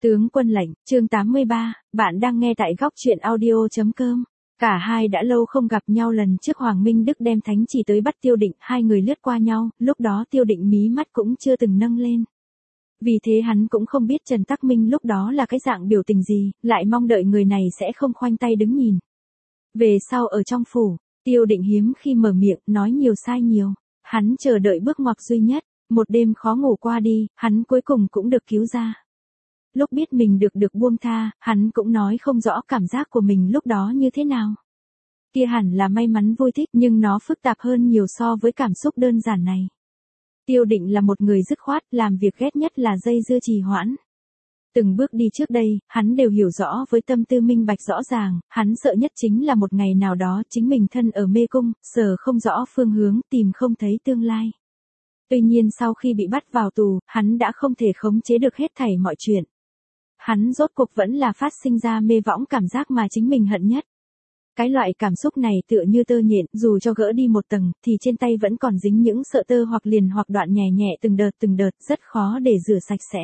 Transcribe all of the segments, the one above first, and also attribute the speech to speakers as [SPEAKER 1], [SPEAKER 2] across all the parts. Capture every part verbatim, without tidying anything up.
[SPEAKER 1] Tướng quân lệnh, chương tám mươi ba, bạn đang nghe tại góc truyện audio.com. Cả hai đã lâu không gặp nhau, lần trước Hoàng Minh Đức đem thánh chỉ tới bắt Tiêu Định, hai người lướt qua nhau, lúc đó Tiêu Định mí mắt cũng chưa từng nâng lên. Vì thế hắn cũng không biết Trần Tắc Minh lúc đó là cái dạng biểu tình gì, lại mong đợi người này sẽ không khoanh tay đứng nhìn. Về sau ở trong phủ, Tiêu Định hiếm khi mở miệng, nói nhiều sai nhiều. Hắn chờ đợi bước ngoặt duy nhất, một đêm khó ngủ qua đi, hắn cuối cùng cũng được cứu ra. Lúc biết mình được được buông tha, hắn cũng nói không rõ cảm giác của mình lúc đó như thế nào. Kia hẳn là may mắn vui thích, nhưng nó phức tạp hơn nhiều so với cảm xúc đơn giản này. Tiêu Định là một người dứt khoát, làm việc ghét nhất là dây dưa trì hoãn. Từng bước đi trước đây, hắn đều hiểu rõ với tâm tư minh bạch rõ ràng, hắn sợ nhất chính là một ngày nào đó chính mình thân ở mê cung, sở không rõ phương hướng, tìm không thấy tương lai. Tuy nhiên sau khi bị bắt vào tù, hắn đã không thể khống chế được hết thảy mọi chuyện. Hắn rốt cuộc vẫn là phát sinh ra mê võng cảm giác mà chính mình hận nhất. Cái loại cảm xúc này tựa như tơ nhện, dù cho gỡ đi một tầng, thì trên tay vẫn còn dính những sợi tơ hoặc liền hoặc đoạn nhẹ nhẹ từng đợt từng đợt, rất khó để rửa sạch sẽ.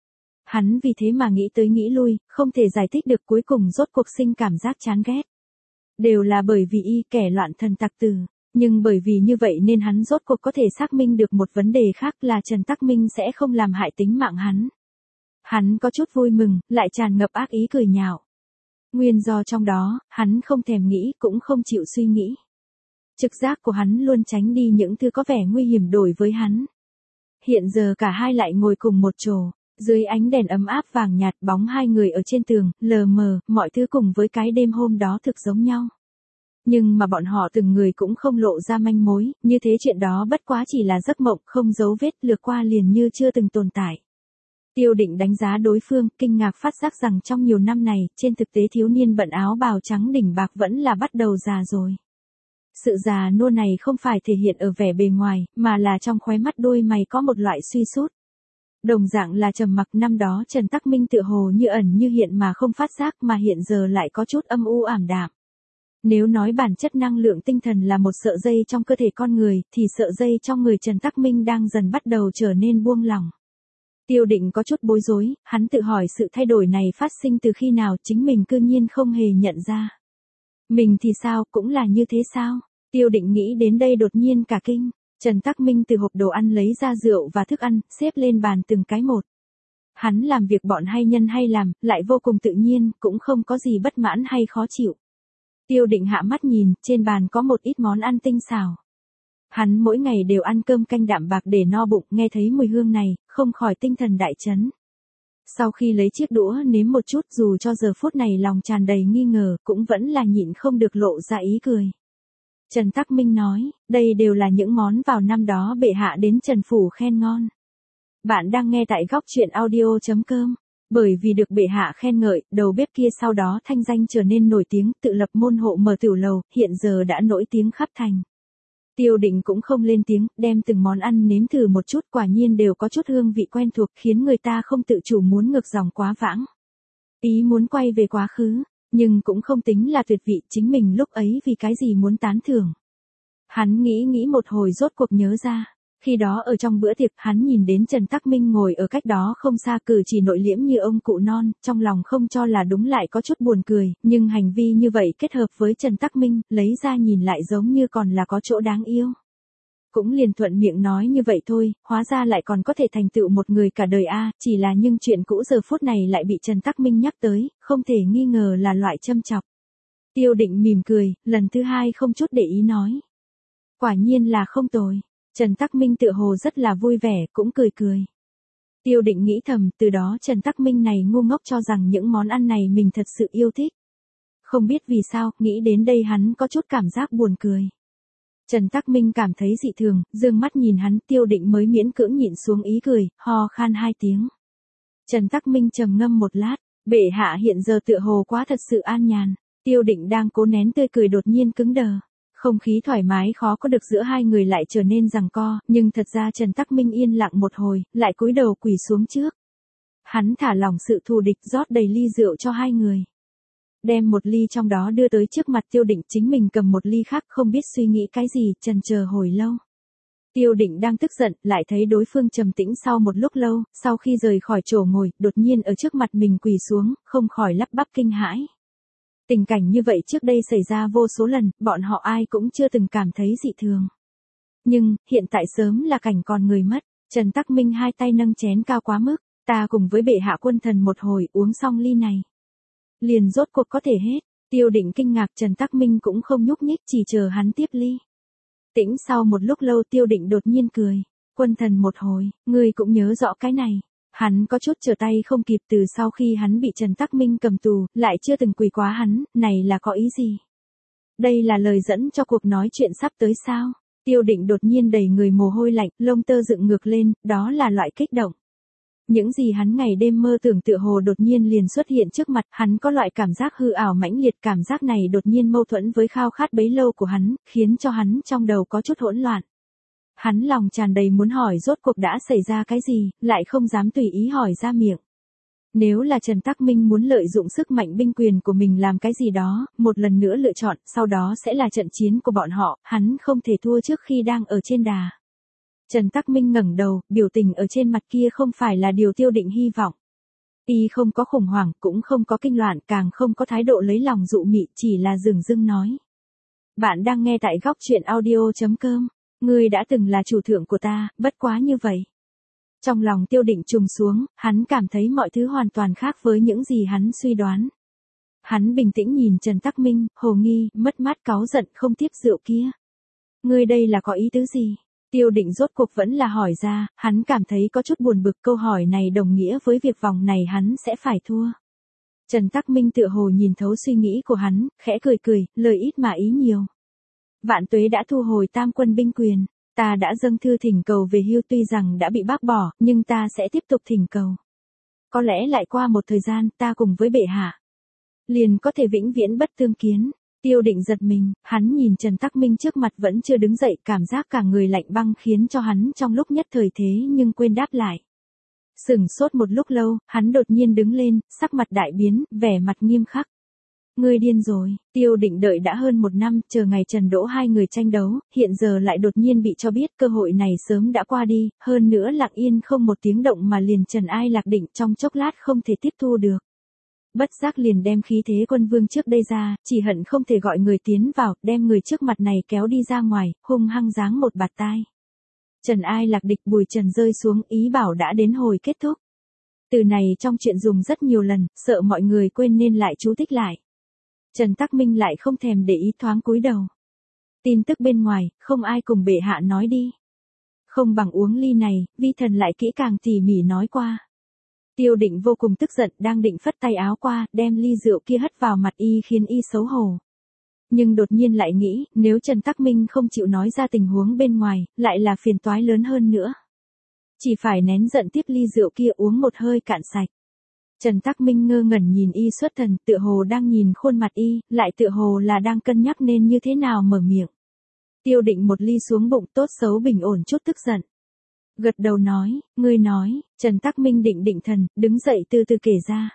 [SPEAKER 1] Hắn vì thế mà nghĩ tới nghĩ lui, không thể giải thích được, cuối cùng rốt cuộc sinh cảm giác chán ghét. Đều là bởi vì y kẻ loạn thần tặc tử. Nhưng bởi vì như vậy nên hắn rốt cuộc có thể xác minh được một vấn đề khác là Trần Tắc Minh sẽ không làm hại tính mạng hắn. Hắn có chút vui mừng, lại tràn ngập ác ý cười nhạo. Nguyên do trong đó, hắn không thèm nghĩ cũng không chịu suy nghĩ. Trực giác của hắn luôn tránh đi những thứ có vẻ nguy hiểm đối với hắn. Hiện giờ cả hai lại ngồi cùng một chỗ, dưới ánh đèn ấm áp vàng nhạt, bóng hai người ở trên tường, lờ mờ, mọi thứ cùng với cái đêm hôm đó thực giống nhau. Nhưng mà bọn họ từng người cũng không lộ ra manh mối, như thế chuyện đó bất quá chỉ là giấc mộng, không dấu vết, lướt qua liền như chưa từng tồn tại. Tiêu Định đánh giá đối phương, kinh ngạc phát giác rằng trong nhiều năm này, trên thực tế thiếu niên bận áo bào trắng đỉnh bạc vẫn là bắt đầu già rồi. Sự già nua này không phải thể hiện ở vẻ bề ngoài, mà là trong khóe mắt đôi mày có một loại suy sút. Đồng dạng là trầm mặc, năm đó Trần Tắc Minh tựa hồ như ẩn như hiện mà không phát giác, mà hiện giờ lại có chút âm u ảm đạm. Nếu nói bản chất năng lượng tinh thần là một sợi dây trong cơ thể con người, thì sợi dây trong người Trần Tắc Minh đang dần bắt đầu trở nên buông lỏng. Tiêu Định có chút bối rối, hắn tự hỏi sự thay đổi này phát sinh từ khi nào, chính mình cư nhiên không hề nhận ra. Mình thì sao, cũng là như thế sao? Tiêu Định nghĩ đến đây đột nhiên cả kinh. Trần Tắc Minh từ hộp đồ ăn lấy ra rượu và thức ăn, xếp lên bàn từng cái một. Hắn làm việc bọn hay nhân hay làm, lại vô cùng tự nhiên, cũng không có gì bất mãn hay khó chịu. Tiêu Định hạ mắt nhìn, trên bàn có một ít món ăn tinh xảo. Hắn mỗi ngày đều ăn cơm canh đạm bạc để no bụng, nghe thấy mùi hương này, không khỏi tinh thần đại chấn. Sau khi lấy chiếc đũa nếm một chút, dù cho giờ phút này lòng tràn đầy nghi ngờ, cũng vẫn là nhịn không được lộ ra ý cười. Trần Tắc Minh nói, đây đều là những món vào năm đó bệ hạ đến Trần Phủ khen ngon. Bạn đang nghe tại góc truyện audio.com. Bởi vì được bệ hạ khen ngợi, đầu bếp kia sau đó thanh danh trở nên nổi tiếng, tự lập môn hộ mở tiểu lầu, hiện giờ đã nổi tiếng khắp thành. Tiêu Định cũng không lên tiếng, đem từng món ăn nếm thử một chút, quả nhiên đều có chút hương vị quen thuộc, khiến người ta không tự chủ muốn ngược dòng quá vãng. Ý muốn quay về quá khứ, nhưng cũng không tính là tuyệt vị, chính mình lúc ấy vì cái gì muốn tán thưởng. Hắn nghĩ nghĩ một hồi rốt cuộc nhớ ra. Khi đó ở trong bữa tiệc, hắn nhìn đến Trần Tắc Minh ngồi ở cách đó không xa, cử chỉ nội liễm như ông cụ non, trong lòng không cho là đúng lại có chút buồn cười, nhưng hành vi như vậy kết hợp với Trần Tắc Minh, lấy ra nhìn lại giống như còn là có chỗ đáng yêu. Cũng liền thuận miệng nói như vậy thôi, hóa ra lại còn có thể thành tựu một người cả đời a, chỉ là nhưng chuyện cũ giờ phút này lại bị Trần Tắc Minh nhắc tới, không thể nghi ngờ là loại châm chọc. Tiêu Định mỉm cười, lần thứ hai không chút để ý nói. Quả nhiên là không tồi. Trần Tắc Minh tựa hồ rất là vui vẻ, cũng cười cười. Tiêu Định nghĩ thầm, từ đó Trần Tắc Minh này ngu ngốc cho rằng những món ăn này mình thật sự yêu thích. Không biết vì sao, nghĩ đến đây hắn có chút cảm giác buồn cười. Trần Tắc Minh cảm thấy dị thường, dương mắt nhìn hắn, Tiêu Định mới miễn cưỡng nhịn xuống ý cười, ho khan hai tiếng. Trần Tắc Minh trầm ngâm một lát, bệ hạ hiện giờ tựa hồ quá thật sự an nhàn. Tiêu Định đang cố nén tươi cười đột nhiên cứng đờ. Không khí thoải mái khó có được giữa hai người lại trở nên giằng co, nhưng thật ra Trần Tắc Minh yên lặng một hồi, lại cúi đầu quỳ xuống trước. Hắn thả lỏng sự thù địch, rót đầy ly rượu cho hai người. Đem một ly trong đó đưa tới trước mặt Tiêu Định, chính mình cầm một ly khác, không biết suy nghĩ cái gì, chần chờ hồi lâu. Tiêu Định đang tức giận, lại thấy đối phương trầm tĩnh sau một lúc lâu, sau khi rời khỏi chỗ ngồi, đột nhiên ở trước mặt mình quỳ xuống, không khỏi lắp bắp kinh hãi. Tình cảnh như vậy trước đây xảy ra vô số lần, bọn họ ai cũng chưa từng cảm thấy dị thường. Nhưng, hiện tại sớm là cảnh còn người mất. Trần Tắc Minh hai tay nâng chén cao quá mức, ta cùng với bệ hạ quân thần một hồi uống xong ly này. Liền rốt cuộc có thể hết. Tiêu Định kinh ngạc, Trần Tắc Minh cũng không nhúc nhích, chỉ chờ hắn tiếp ly. Tĩnh sau một lúc lâu Tiêu Định đột nhiên cười. Quân thần một hồi, ngươi cũng nhớ rõ cái này. Hắn có chút trở tay không kịp, từ sau khi hắn bị Trần Tắc Minh cầm tù, lại chưa từng quỳ quá hắn, này là có ý gì? Đây là lời dẫn cho cuộc nói chuyện sắp tới sao? Tiêu Định đột nhiên đầy người mồ hôi lạnh, lông tơ dựng ngược lên, đó là loại kích động. Những gì hắn ngày đêm mơ tưởng tựa hồ đột nhiên liền xuất hiện trước mặt, hắn có loại cảm giác hư ảo mãnh liệt, cảm giác này đột nhiên mâu thuẫn với khao khát bấy lâu của hắn, khiến cho hắn trong đầu có chút hỗn loạn. Hắn lòng tràn đầy muốn hỏi rốt cuộc đã xảy ra cái gì, lại không dám tùy ý hỏi ra miệng. Nếu là Trần Tắc Minh muốn lợi dụng sức mạnh binh quyền của mình làm cái gì đó, một lần nữa lựa chọn, sau đó sẽ là trận chiến của bọn họ, hắn không thể thua trước khi đang ở trên đà. Trần Tắc Minh ngẩng đầu, biểu tình ở trên mặt kia không phải là điều Tiêu Định hy vọng. Y không có khủng hoảng, cũng không có kinh loạn, càng không có thái độ lấy lòng dụ mị, chỉ là dửng dưng nói. Bạn đang nghe tại góc truyện audio chấm com. Ngươi đã từng là chủ thượng của ta, bất quá như vậy. Trong lòng Tiêu Định trùng xuống, hắn cảm thấy mọi thứ hoàn toàn khác với những gì hắn suy đoán. Hắn bình tĩnh nhìn Trần Tắc Minh, hồ nghi, mất mát cáu giận không tiếp rượu kia. Ngươi đây là có ý tứ gì? Tiêu Định rốt cuộc vẫn là hỏi ra, hắn cảm thấy có chút buồn bực, câu hỏi này đồng nghĩa với việc vòng này hắn sẽ phải thua. Trần Tắc Minh tựa hồ nhìn thấu suy nghĩ của hắn, khẽ cười cười, lời ít mà ý nhiều. Vạn Tuế đã thu hồi tam quân binh quyền, ta đã dâng thư thỉnh cầu về hưu, tuy rằng đã bị bác bỏ, nhưng ta sẽ tiếp tục thỉnh cầu. Có lẽ lại qua một thời gian, ta cùng với bệ hạ liền có thể vĩnh viễn bất tương kiến. Tiêu Định giật mình, hắn nhìn Trần Tắc Minh trước mặt vẫn chưa đứng dậy, cảm giác cả người lạnh băng khiến cho hắn trong lúc nhất thời thế nhưng quên đáp lại. Sửng sốt một lúc lâu, hắn đột nhiên đứng lên, sắc mặt đại biến, vẻ mặt nghiêm khắc. Ngươi điên rồi. Tiêu Định đợi đã hơn một năm, chờ ngày Trần Đỗ hai người tranh đấu, hiện giờ lại đột nhiên bị cho biết cơ hội này sớm đã qua đi, hơn nữa lặng yên không một tiếng động mà liền Trần Ai Lạc Định trong chốc lát không thể tiếp thu được. Bất giác liền đem khí thế quân vương trước đây ra, chỉ hận không thể gọi người tiến vào, đem người trước mặt này kéo đi ra ngoài, hung hăng giáng một bạt tai. Trần Ai Lạc Địch bùi trần rơi xuống, ý bảo đã đến hồi kết thúc. Từ này trong chuyện dùng rất nhiều lần, sợ mọi người quên nên lại chú thích lại. Trần Tắc Minh lại không thèm để ý, thoáng cúi đầu. Tin tức bên ngoài, không ai cùng bệ hạ nói đi. Không bằng uống ly này, vi thần lại kỹ càng tỉ mỉ nói qua. Tiêu Định vô cùng tức giận, đang định phất tay áo qua, đem ly rượu kia hất vào mặt y khiến y xấu hổ. Nhưng đột nhiên lại nghĩ, nếu Trần Tắc Minh không chịu nói ra tình huống bên ngoài, lại là phiền toái lớn hơn nữa. Chỉ phải nén giận tiếp ly rượu kia uống một hơi cạn sạch. Trần Tắc Minh ngơ ngẩn nhìn y xuất thần, tựa hồ đang nhìn khuôn mặt y, lại tựa hồ là đang cân nhắc nên như thế nào mở miệng. Tiêu Định một ly xuống bụng, tốt xấu bình ổn chút tức giận. Gật đầu nói, ngươi nói. Trần Tắc Minh định định thần, đứng dậy từ từ kể ra.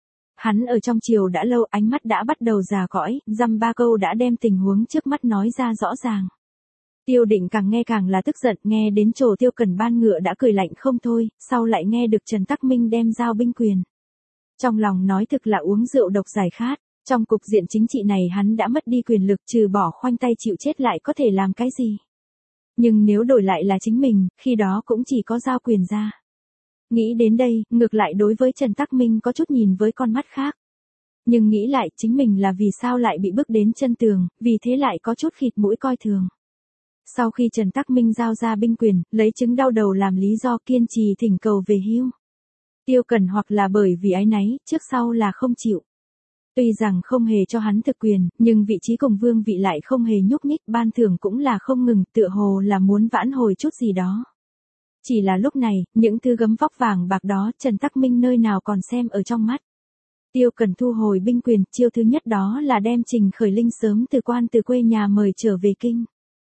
[SPEAKER 1] Hắn ở trong triều đã lâu, ánh mắt đã bắt đầu già cõi, dăm ba câu đã đem tình huống trước mắt nói ra rõ ràng. Tiêu Định càng nghe càng là tức giận, nghe đến chỗ Tiêu Cẩn ban ngựa đã cười lạnh không thôi, sau lại nghe được Trần Tắc Minh đem giao binh quyền. Trong lòng nói thực là uống rượu độc giải khát, trong cục diện chính trị này hắn đã mất đi quyền lực, trừ bỏ khoanh tay chịu chết lại có thể làm cái gì. Nhưng nếu đổi lại là chính mình, khi đó cũng chỉ có giao quyền ra. Nghĩ đến đây, ngược lại đối với Trần Tắc Minh có chút nhìn với con mắt khác. Nhưng nghĩ lại chính mình là vì sao lại bị bước đến chân tường, vì thế lại có chút khịt mũi coi thường. Sau khi Trần Tắc Minh giao ra binh quyền, lấy chứng đau đầu làm lý do kiên trì thỉnh cầu về hưu. Tiêu Cẩn hoặc là bởi vì áy náy, trước sau là không chịu. Tuy rằng không hề cho hắn thực quyền, nhưng vị trí cùng vương vị lại không hề nhúc nhích, ban thưởng cũng là không ngừng, tựa hồ là muốn vãn hồi chút gì đó. Chỉ là lúc này, những thứ gấm vóc vàng bạc đó, Trần Tắc Minh nơi nào còn xem ở trong mắt. Tiêu Cẩn thu hồi binh quyền, chiêu thứ nhất đó là đem Trình Khởi Linh sớm từ quan từ quê nhà mời trở về kinh.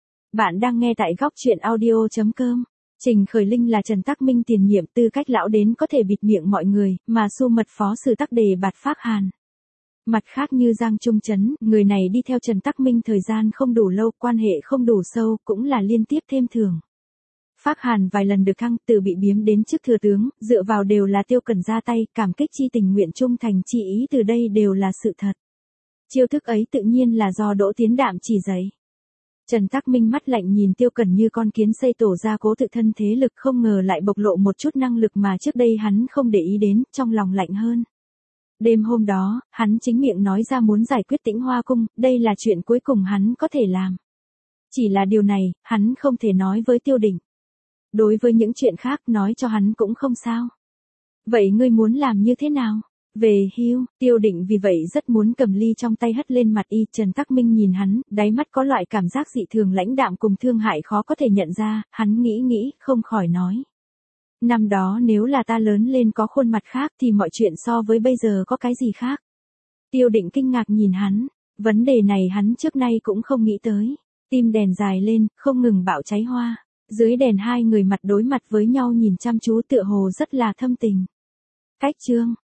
[SPEAKER 1] Bạn đang nghe tại góc truyện audio chấm com. Trình Khởi Linh là Trần Tắc Minh tiền nhiệm, tư cách lão đến có thể bịt miệng mọi người, mà su mật phó sử tắc đề bạt Phác Hàn. Mặt khác như Giang Trung Trấn, người này đi theo Trần Tắc Minh thời gian không đủ lâu, quan hệ không đủ sâu, cũng là liên tiếp thêm thưởng. Phác Hàn vài lần được thăng từ bị biếm đến chức thừa tướng, dựa vào đều là Tiêu Cẩn ra tay, cảm kích chi tình nguyện trung thành chi ý từ đây đều là sự thật. Chiêu thức ấy tự nhiên là do Đỗ Tiến Đạm chỉ dạy. Trần Tắc Minh mắt lạnh nhìn Tiêu Cẩn như con kiến xây tổ ra cố tự thân thế lực, không ngờ lại bộc lộ một chút năng lực mà trước đây hắn không để ý đến, trong lòng lạnh hơn. Đêm hôm đó, hắn chính miệng nói ra muốn giải quyết Tĩnh Hoa Cung, đây là chuyện cuối cùng hắn có thể làm. Chỉ là điều này, hắn không thể nói với Tiêu Định. Đối với những chuyện khác nói cho hắn cũng không sao. Vậy ngươi muốn làm như thế nào? Về hưu, Tiêu Định vì vậy rất muốn cầm ly trong tay hất lên mặt y. Trần Tắc Minh nhìn hắn, đáy mắt có loại cảm giác dị thường lãnh đạm cùng thương hại khó có thể nhận ra, hắn nghĩ nghĩ, không khỏi nói. Năm đó nếu là ta lớn lên có khuôn mặt khác thì mọi chuyện so với bây giờ có cái gì khác? Tiêu Định kinh ngạc nhìn hắn, vấn đề này hắn trước nay cũng không nghĩ tới. Tim đèn dài lên, không ngừng bạo cháy hoa. Dưới đèn hai người mặt đối mặt với nhau nhìn chăm chú tựa hồ rất là thâm tình. Cách chương